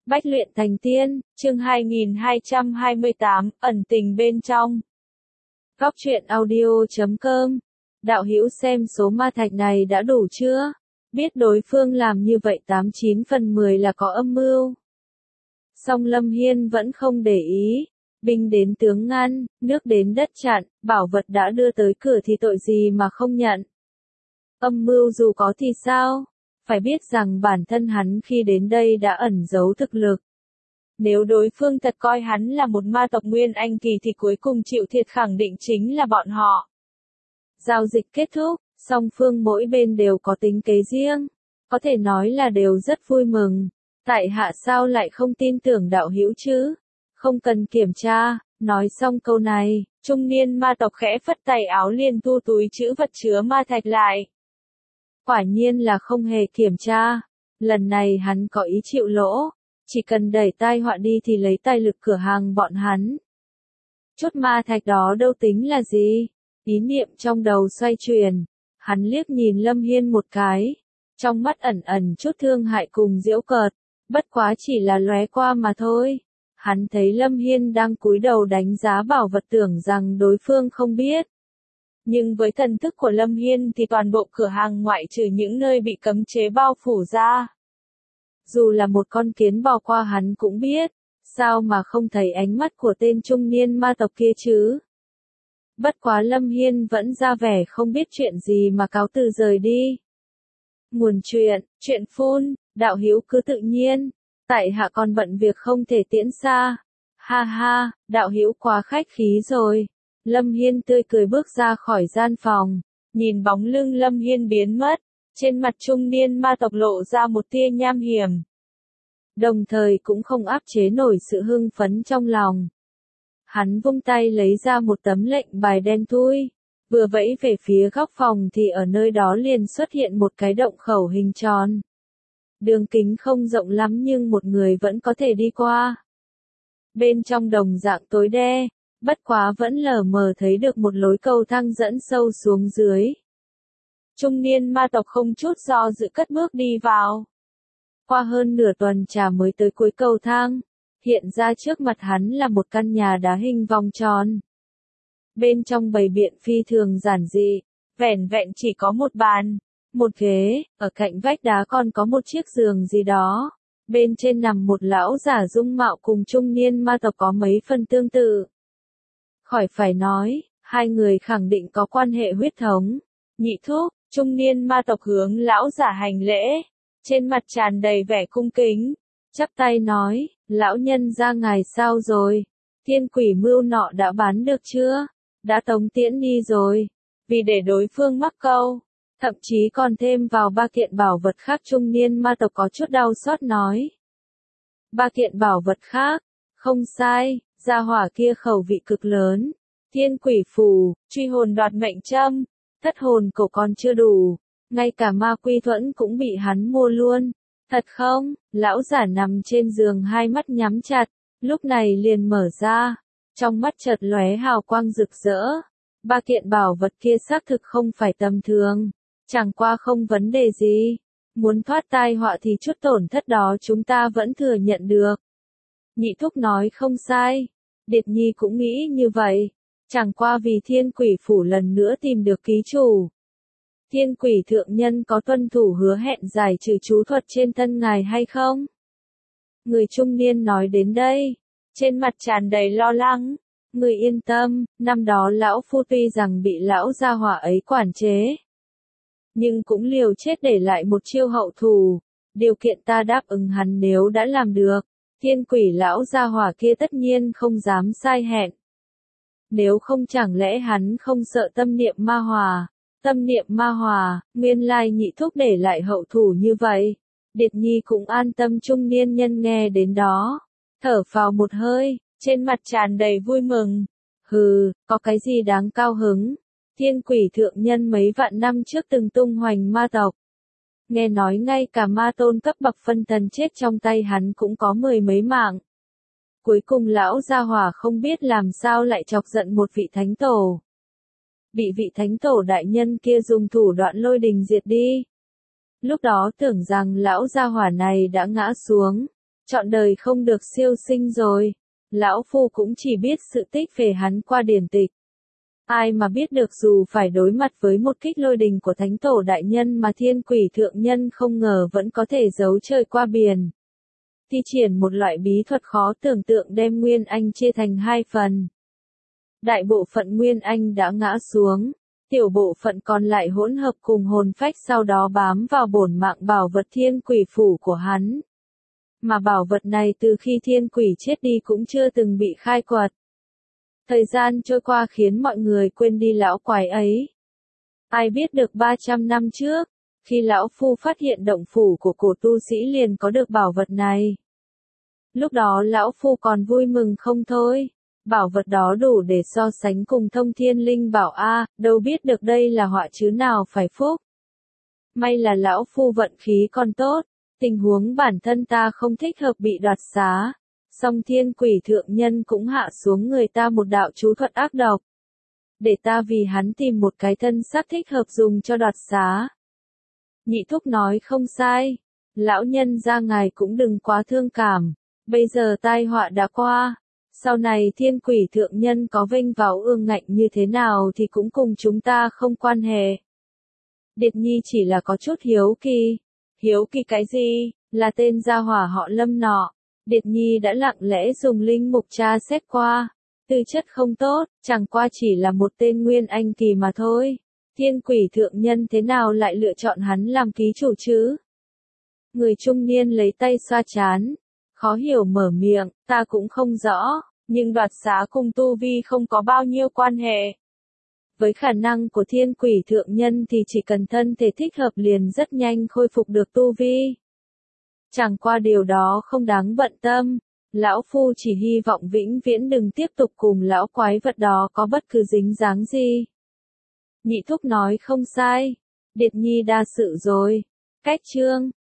Bách luyện thành tiên, chương 2228, ẩn tình bên trong. Góc truyện audio.com. Đạo hữu xem số ma thạch này đã đủ chưa? Biết đối phương làm như vậy 89 phần 10 là có âm mưu. Song Lâm Hiên vẫn không để ý. Binh đến tướng ngăn, nước đến đất chặn, bảo vật đã đưa tới cửa thì tội gì mà không nhận. Âm mưu dù có thì sao? Phải biết rằng bản thân hắn khi đến đây đã ẩn giấu thực lực. Nếu đối phương thật coi hắn là một ma tộc Nguyên Anh kỳ thì cuối cùng chịu thiệt khẳng định chính là bọn họ. Giao dịch kết thúc, song phương mỗi bên đều có tính kế riêng. Có thể nói là đều rất vui mừng. Tại hạ sao lại không tin tưởng đạo hữu chứ? Không cần kiểm tra. Nói xong câu này, trung niên ma tộc khẽ phất tay áo liền thu túi trữ vật chứa ma thạch lại. Quả nhiên là không hề kiểm tra. Lần này hắn có ý chịu lỗ. Chỉ cần đẩy tai họa đi thì lấy tài lực cửa hàng bọn hắn. Chốt ma thạch đó đâu tính là gì? Ý niệm trong đầu xoay chuyển. Hắn liếc nhìn Lâm Hiên một cái. Trong mắt ẩn ẩn chút thương hại cùng giễu cợt. Bất quá chỉ là lóe qua mà thôi. Hắn thấy Lâm Hiên đang cúi đầu đánh giá bảo vật tưởng rằng đối phương không biết. Nhưng với thần thức của Lâm Hiên thì toàn bộ cửa hàng ngoại trừ những nơi bị cấm chế bao phủ ra. Dù là một con kiến bò qua hắn cũng biết, sao mà không thấy ánh mắt của tên trung niên ma tộc kia chứ. Bất quá Lâm Hiên vẫn ra vẻ không biết chuyện gì mà cáo từ rời đi. Nguồn chuyện phun, đạo hữu cứ tự nhiên, tại hạ còn bận việc không thể tiễn xa. Ha ha, đạo hữu quá khách khí rồi. Lâm Hiên tươi cười bước ra khỏi gian phòng, nhìn bóng lưng Lâm Hiên biến mất, trên mặt trung niên ma tộc lộ ra một tia nham hiểm. Đồng thời cũng không áp chế nổi sự hưng phấn trong lòng. Hắn vung tay lấy ra một tấm lệnh bài đen thui, vừa vẫy về phía góc phòng thì ở nơi đó liền xuất hiện một cái động khẩu hình tròn. Đường kính không rộng lắm nhưng một người vẫn có thể đi qua. Bên trong đồng dạng tối đe. Bất quá vẫn lờ mờ thấy được một lối cầu thang dẫn sâu xuống dưới. Trung niên ma tộc không chút do dự cất bước đi vào. Qua hơn nửa tuần trà mới tới cuối cầu thang, hiện ra trước mặt hắn là một căn nhà đá hình vòng tròn. Bên trong bày biện phi thường giản dị, vẻn vẹn chỉ có một bàn, một ghế, ở cạnh vách đá còn có một chiếc giường gì đó. Bên trên nằm một lão giả dung mạo cùng trung niên ma tộc có mấy phần tương tự. Khỏi phải nói, hai người khẳng định có quan hệ huyết thống. Nhị thúc, trung niên ma tộc hướng lão giả hành lễ, trên mặt tràn đầy vẻ cung kính, chắp tay nói, lão nhân ra ngài sao rồi? Thiên quỷ mưu nọ đã bán được chưa? Đã tống tiễn đi rồi, vì để đối phương mắc câu, thậm chí còn thêm vào 3 kiện bảo vật khác. Trung niên ma tộc có chút đau xót nói. 3 kiện bảo vật khác, không sai. Gia hỏa kia khẩu vị cực lớn. Thiên quỷ phù, truy hồn đoạt mệnh châm, thất hồn cổ còn chưa đủ. Ngay cả ma quy thuẫn cũng bị hắn mua luôn. Thật không? Lão giả nằm trên giường hai mắt nhắm chặt. Lúc này liền mở ra. Trong mắt chợt lóe hào quang rực rỡ. 3 kiện bảo vật kia xác thực không phải tầm thường. Chẳng qua không vấn đề gì. Muốn thoát tai họa thì chút tổn thất đó chúng ta vẫn thừa nhận được. Nhị thúc nói không sai. Điệt Nhi cũng nghĩ như vậy. Chẳng qua vì thiên quỷ phủ lần nữa tìm được ký chủ. Thiên quỷ thượng nhân có tuân thủ hứa hẹn giải trừ chú thuật trên thân ngài hay không? Người trung niên nói đến đây. Trên mặt tràn đầy lo lắng. Người yên tâm, năm đó lão phu tuy rằng bị lão gia hỏa ấy quản chế. Nhưng cũng liều chết để lại một chiêu hậu thù. Điều kiện ta đáp ứng hắn nếu đã làm được. Thiên quỷ lão gia hỏa kia tất nhiên không dám sai hẹn. Nếu không chẳng lẽ hắn không sợ tâm niệm ma hòa. Tâm niệm ma hòa, nguyên lai nhị thúc để lại hậu thủ như vậy. Điệt Nhi cũng an tâm. Trung niên nhân nghe đến đó. Thở phào một hơi, trên mặt tràn đầy vui mừng. Hừ, có cái gì đáng cao hứng. Thiên quỷ thượng nhân mấy vạn năm trước từng tung hoành ma tộc. Nghe nói ngay cả ma tôn cấp bậc phân thần chết trong tay hắn cũng có 10 mấy mạng. Cuối cùng lão gia hỏa không biết làm sao lại chọc giận một vị thánh tổ. Bị vị thánh tổ đại nhân kia dùng thủ đoạn lôi đình diệt đi. Lúc đó tưởng rằng lão gia hỏa này đã ngã xuống. Trọn đời không được siêu sinh rồi. Lão Phu cũng chỉ biết sự tích về hắn qua điển tịch. Ai mà biết được dù phải đối mặt với một kích lôi đình của Thánh Tổ Đại Nhân mà Thiên Quỷ Thượng Nhân không ngờ vẫn có thể giấu trời qua biển. Thi triển một loại bí thuật khó tưởng tượng đem Nguyên Anh chia thành hai phần. Đại bộ phận Nguyên Anh đã ngã xuống, tiểu bộ phận còn lại hỗn hợp cùng hồn phách sau đó bám vào bổn mạng bảo vật Thiên Quỷ Phủ của hắn. Mà bảo vật này từ khi Thiên Quỷ chết đi cũng chưa từng bị khai quật. Thời gian trôi qua khiến mọi người quên đi lão quái ấy. Ai biết được 300 năm trước, khi lão Phu phát hiện động phủ của cổ tu sĩ liền có được bảo vật này. Lúc đó lão Phu còn vui mừng không thôi. Bảo vật đó đủ để so sánh cùng Thông Thiên Linh Bảo A, đâu biết được đây là họa chứ nào phải phúc. May là lão Phu vận khí còn tốt, tình huống bản thân ta không thích hợp bị đoạt xá. Song Thiên Quỷ Thượng Nhân cũng hạ xuống người ta một đạo chú thuật ác độc. Để ta vì hắn tìm một cái thân xác thích hợp dùng cho đoạt xá. Nhị thúc nói không sai. Lão nhân ra ngài cũng đừng quá thương cảm. Bây giờ tai họa đã qua. Sau này Thiên Quỷ Thượng Nhân có vênh vào ương ngạnh như thế nào thì cũng cùng chúng ta không quan hệ. Điệt Nhi chỉ là có chút hiếu kỳ. Hiếu kỳ cái gì? Là tên gia hỏa họ Lâm nọ. Điệt Nhi đã lặng lẽ dùng linh mục tra xét qua. Tư chất không tốt, chẳng qua chỉ là một tên Nguyên Anh kỳ mà thôi. Thiên Quỷ Thượng Nhân thế nào lại lựa chọn hắn làm ký chủ chứ? Người trung niên lấy tay xoa trán. Khó hiểu mở miệng, ta cũng không rõ, nhưng đoạt xá cùng tu vi không có bao nhiêu quan hệ. Với khả năng của Thiên Quỷ Thượng Nhân thì chỉ cần thân thể thích hợp liền rất nhanh khôi phục được tu vi. Chẳng qua điều đó không đáng bận tâm, lão Phu chỉ hy vọng vĩnh viễn đừng tiếp tục cùng lão quái vật đó có bất cứ dính dáng gì. Nhị thúc nói không sai, Điệt Nhi đa sự rồi. Cách chương